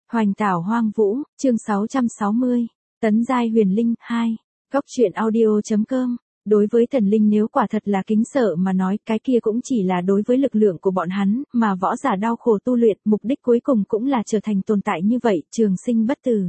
Hoành tảo hoang vũ, chương 660, Tấn giai huyền linh, 2, Góc truyện audio.com. Đối với thần linh nếu quả thật là kính sợ mà nói, cái kia cũng chỉ là đối với lực lượng của bọn hắn, mà võ giả đau khổ tu luyện, mục đích cuối cùng cũng là trở thành tồn tại như vậy, trường sinh bất tử.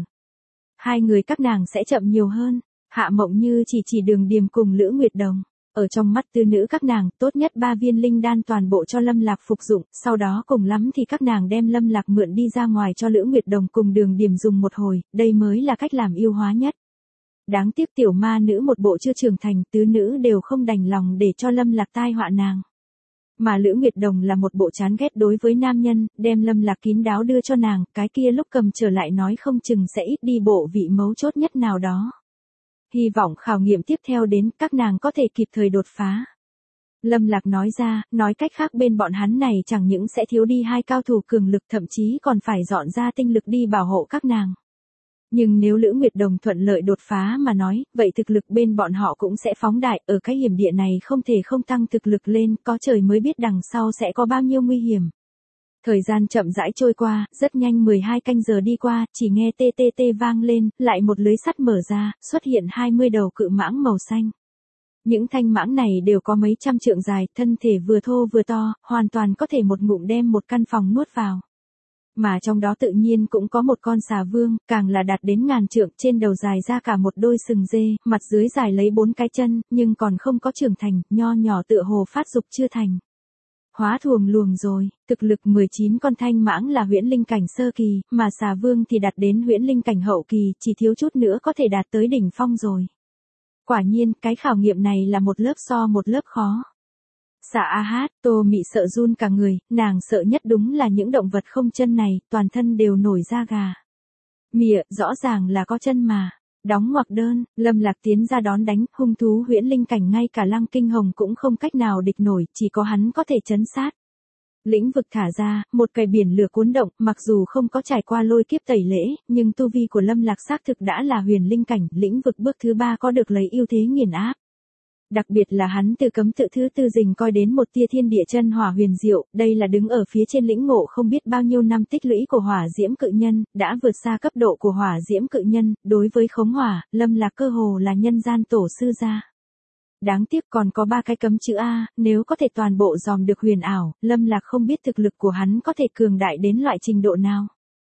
Hai người các nàng sẽ chậm nhiều hơn, Hạ Mộng Như chỉ Đường Điềm cùng Lữ Nguyệt Đồng. Ở trong mắt tư nữ các nàng, tốt nhất 3 viên linh đan toàn bộ cho Lâm Lạc phục dụng, sau đó cùng lắm thì các nàng đem Lâm Lạc mượn đi ra ngoài cho Lữ Nguyệt Đồng cùng Đường Điềm dùng một hồi, đây mới là cách làm yêu hóa nhất. Đáng tiếc tiểu ma nữ một bộ chưa trưởng thành, tứ nữ đều không đành lòng để cho Lâm Lạc tai họa nàng. Mà Lữ Nguyệt Đồng là một bộ chán ghét đối với nam nhân, đem Lâm Lạc kín đáo đưa cho nàng, cái kia lúc cầm trở lại nói không chừng sẽ ít đi bộ vị mấu chốt nhất nào đó. Hy vọng khảo nghiệm tiếp theo đến, các nàng có thể kịp thời đột phá. Lâm Lạc nói ra, nói cách khác bên bọn hắn này chẳng những sẽ thiếu đi 2 cao thủ cường lực, thậm chí còn phải dọn ra tinh lực đi bảo hộ các nàng. Nhưng nếu Lữ Nguyệt Đồng thuận lợi đột phá mà nói, vậy thực lực bên bọn họ cũng sẽ phóng đại, ở cái hiểm địa này không thể không tăng thực lực lên, có trời mới biết đằng sau sẽ có bao nhiêu nguy hiểm. Thời gian chậm rãi trôi qua, rất nhanh 12 canh giờ đi qua, chỉ nghe tê tê tê vang lên, lại một lưới sắt mở ra, xuất hiện 20 đầu cự mãng màu xanh. Những thanh mãng này đều có mấy trăm trượng dài, thân thể vừa thô vừa to, hoàn toàn có thể một ngụm đem một căn phòng nuốt vào. Mà trong đó tự nhiên cũng có một con xà vương, càng là đạt đến ngàn trượng, trên đầu dài ra cả một đôi sừng dê, mặt dưới dài lấy 4 cái chân, nhưng còn không có trưởng thành, nho nhỏ tựa hồ phát dục chưa thành. Hóa thuồng luồng rồi, thực lực 19 con thanh mãng là huyễn linh cảnh sơ kỳ, mà xà vương thì đạt đến huyễn linh cảnh hậu kỳ, chỉ thiếu chút nữa có thể đạt tới đỉnh phong rồi. Quả nhiên, cái khảo nghiệm này là một lớp so một lớp khó. Dạ a hát, Tô Mị sợ run cả người, nàng sợ nhất đúng là những động vật không chân này, toàn thân đều nổi da gà. Mịa, rõ ràng là có chân mà. Đóng ngoặc đơn, Lâm Lạc tiến ra đón đánh, hung thú huyễn linh cảnh ngay cả Lăng Kinh Hồng cũng không cách nào địch nổi, chỉ có hắn có thể trấn sát. Lĩnh vực thả ra, một cái biển lửa cuốn động, mặc dù không có trải qua lôi kiếp tẩy lễ, nhưng tu vi của Lâm Lạc xác thực đã là huyền linh cảnh, lĩnh vực bước thứ 3 có được lấy ưu thế nghiền áp. Đặc biệt là hắn từ cấm tự thứ tư rình coi đến một tia thiên địa chân hỏa huyền diệu, đây là đứng ở phía trên lĩnh ngộ không biết bao nhiêu năm tích lũy của hỏa diễm cự nhân, đã vượt xa cấp độ của hỏa diễm cự nhân, đối với khống hỏa, Lâm Lạc cơ hồ là nhân gian tổ sư gia. Đáng tiếc còn có 3 cái cấm chữ A, nếu có thể toàn bộ dòm được huyền ảo, Lâm Lạc không biết thực lực của hắn có thể cường đại đến loại trình độ nào.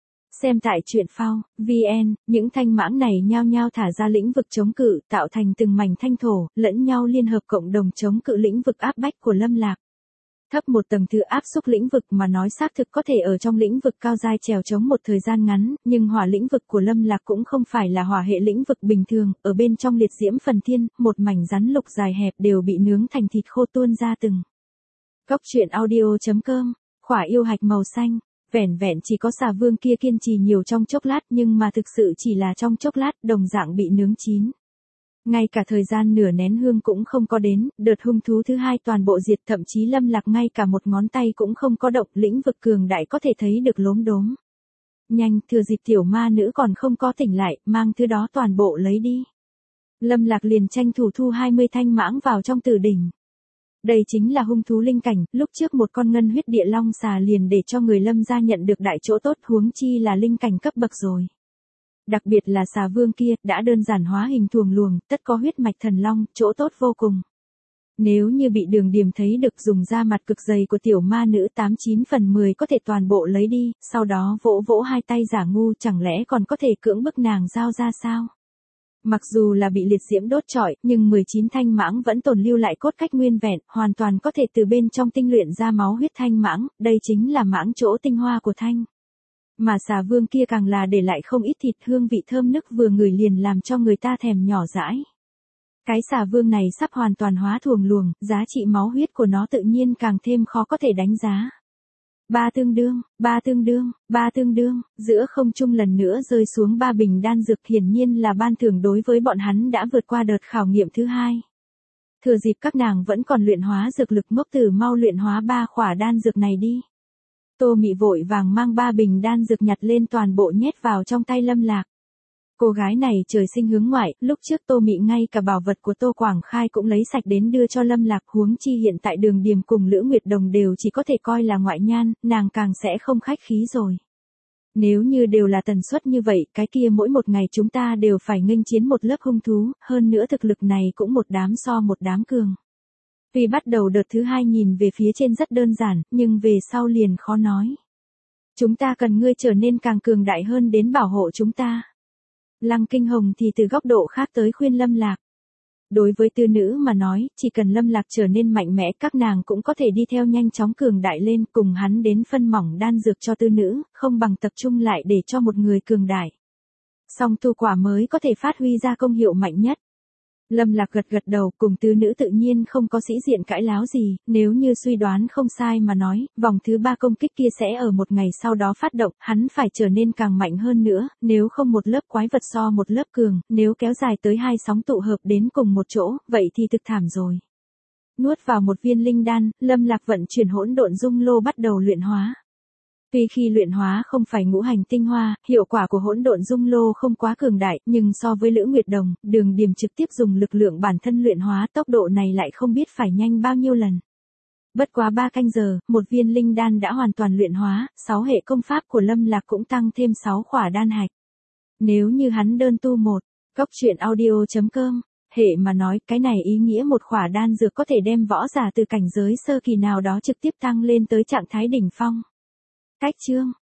Xem tại truyện phao, VN, những thanh mãng này nhao nhao thả ra lĩnh vực chống cự, tạo thành từng mảnh thanh thổ, lẫn nhau liên hợp cộng đồng chống cự lĩnh vực áp bách của Lâm Lạc. Thấp một tầng thứ áp xúc lĩnh vực mà nói xác thực có thể ở trong lĩnh vực cao giai trèo chống một thời gian ngắn, nhưng hỏa lĩnh vực của Lâm Lạc cũng không phải là hỏa hệ lĩnh vực bình thường, ở bên trong liệt diễm phần thiên, một mảnh rắn lục dài hẹp đều bị nướng thành thịt khô tuôn ra từng. Góc truyện audio.com, khỏa yêu hạch màu xanh. Vẻn vẹn chỉ có xà vương kia kiên trì nhiều trong chốc lát nhưng mà thực sự chỉ là trong chốc lát, đồng dạng bị nướng chín. Ngay cả thời gian nửa nén hương cũng không có đến, đợt hung thú thứ 2 toàn bộ diệt, thậm chí Lâm Lạc ngay cả một ngón tay cũng không có động, lĩnh vực cường đại có thể thấy được lốm đốm. Nhanh, thừa dịp tiểu ma nữ còn không có tỉnh lại, mang thứ đó toàn bộ lấy đi. Lâm Lạc liền tranh thủ thu 20 thanh mãng vào trong tử đỉnh. Đây chính là hung thú linh cảnh, lúc trước một con ngân huyết địa long xà liền để cho người Lâm gia nhận được đại chỗ tốt, huống chi là linh cảnh cấp bậc rồi. Đặc biệt là xà vương kia, đã đơn giản hóa hình thuồng luồng, tất có huyết mạch thần long, chỗ tốt vô cùng. Nếu như bị Đường Điềm thấy được dùng da mặt cực dày của tiểu ma nữ 89 phần 10 có thể toàn bộ lấy đi, sau đó vỗ vỗ 2 tay giả ngu, chẳng lẽ còn có thể cưỡng bức nàng giao ra sao? Mặc dù là bị liệt diễm đốt trọi, nhưng 19 thanh mãng vẫn tồn lưu lại cốt cách nguyên vẹn, hoàn toàn có thể từ bên trong tinh luyện ra máu huyết thanh mãng, đây chính là mãng chỗ tinh hoa của thanh. Mà xà vương kia càng là để lại không ít thịt, hương vị thơm nức vừa ngửi liền làm cho người ta thèm nhỏ dãi. Cái xà vương này sắp hoàn toàn hóa thuồng luồng, giá trị máu huyết của nó tự nhiên càng thêm khó có thể đánh giá. Ba tương đương, giữa không trung lần nữa rơi xuống 3 bình đan dược, hiển nhiên là ban thưởng đối với bọn hắn đã vượt qua đợt khảo nghiệm thứ 2. Thừa dịp các nàng vẫn còn luyện hóa dược lực, Ngốc Tử mau luyện hóa 3 khỏa đan dược này đi. Tô Mị vội vàng mang 3 bình đan dược nhặt lên toàn bộ nhét vào trong tay Lâm Lạc. Cô gái này trời sinh hướng ngoại, lúc trước Tô Mị ngay cả bảo vật của Tô Quảng Khai cũng lấy sạch đến đưa cho Lâm Lạc, huống chi hiện tại Đường Điềm cùng Lữ Nguyệt Đồng đều chỉ có thể coi là ngoại nhan, nàng càng sẽ không khách khí rồi. Nếu như đều là tần suất như vậy, cái kia mỗi một ngày chúng ta đều phải nghênh chiến một lớp hung thú, hơn nữa thực lực này cũng một đám so một đám cường. Tuy bắt đầu đợt thứ 2 nhìn về phía trên rất đơn giản, nhưng về sau liền khó nói. Chúng ta cần ngươi trở nên càng cường đại hơn đến bảo hộ chúng ta. Lăng Kinh Hồng thì từ góc độ khác tới khuyên Lâm Lạc. Đối với tư nữ mà nói, chỉ cần Lâm Lạc trở nên mạnh mẽ, các nàng cũng có thể đi theo nhanh chóng cường đại lên, cùng hắn đến phân mỏng đan dược cho tư nữ, không bằng tập trung lại để cho một người cường đại. Song tu quả mới có thể phát huy ra công hiệu mạnh nhất. Lâm Lạc gật gật đầu, cùng tư nữ tự nhiên không có sĩ diện cãi láo gì, nếu như suy đoán không sai mà nói, vòng thứ 3 công kích kia sẽ ở một ngày sau đó phát động, hắn phải trở nên càng mạnh hơn nữa, nếu không một lớp quái vật so một lớp cường, nếu kéo dài tới 2 sóng tụ hợp đến cùng một chỗ, vậy thì thực thảm rồi. Nuốt vào một viên linh đan, Lâm Lạc vận chuyển hỗn độn dung lô bắt đầu luyện hóa. Tuy khi luyện hóa không phải ngũ hành tinh hoa, hiệu quả của hỗn độn dung lô không quá cường đại, nhưng so với Lữ Nguyệt Đồng, Đường Điềm trực tiếp dùng lực lượng bản thân luyện hóa, tốc độ này lại không biết phải nhanh bao nhiêu lần. Bất quá 3 canh giờ, một viên linh đan đã hoàn toàn luyện hóa, 6 hệ công pháp của Lâm Lạc cũng tăng thêm 6 khỏa đan hạch. Nếu như hắn đơn tu một, góc truyện audio.com, hệ mà nói, cái này ý nghĩa một khỏa đan dược có thể đem võ giả từ cảnh giới sơ kỳ nào đó trực tiếp tăng lên tới trạng thái đỉnh phong. Cách chương